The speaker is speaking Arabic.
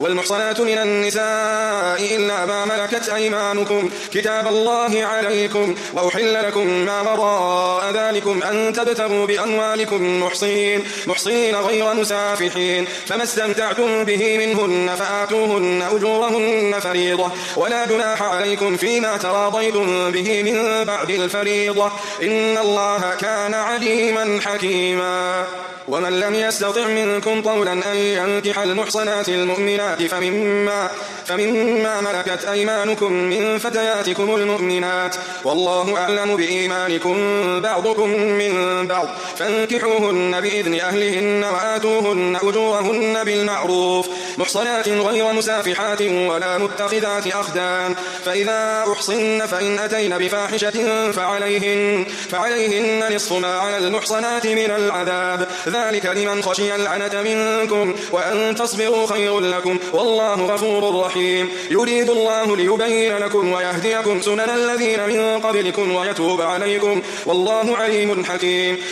والمحصنات من النساء إلا ما ملكت أيمانكم كتاب الله عليكم وأحل لكم ما وراء ذلكم أن تبتغوا بأموالكم محصنين غير مسافحين فما استمتعتم به منهن فآتوهن أجورهن فريضة ولا جناح عليكم فيما تراضيتم به من بعد الفريضة إن الله كان عليما حكيما. ومن لم يستطع منكم طولا أن ينكح المحصنات المؤمنات فمما ملكت أيمانكم من فتياتكم المؤمنات والله أعلم بإيمانكم بعضكم من بعض فانكحوهن بإذن أهلهن وآتوهن أجورهن بالمعروف محصنات غير مسافحات ولا متخذات أخدان فإذا أحصن فإن أتين بفاحشة فعليهن نصف ما على المحصنات من العذاب ذلك لمن خشي العنة منكم وأن تصبروا خير لكم والله غفور رحيم. يريد الله ليبين لكم ويهديكم سنن الذين من قبلكم ويتوب عليكم والله عليم حكيم.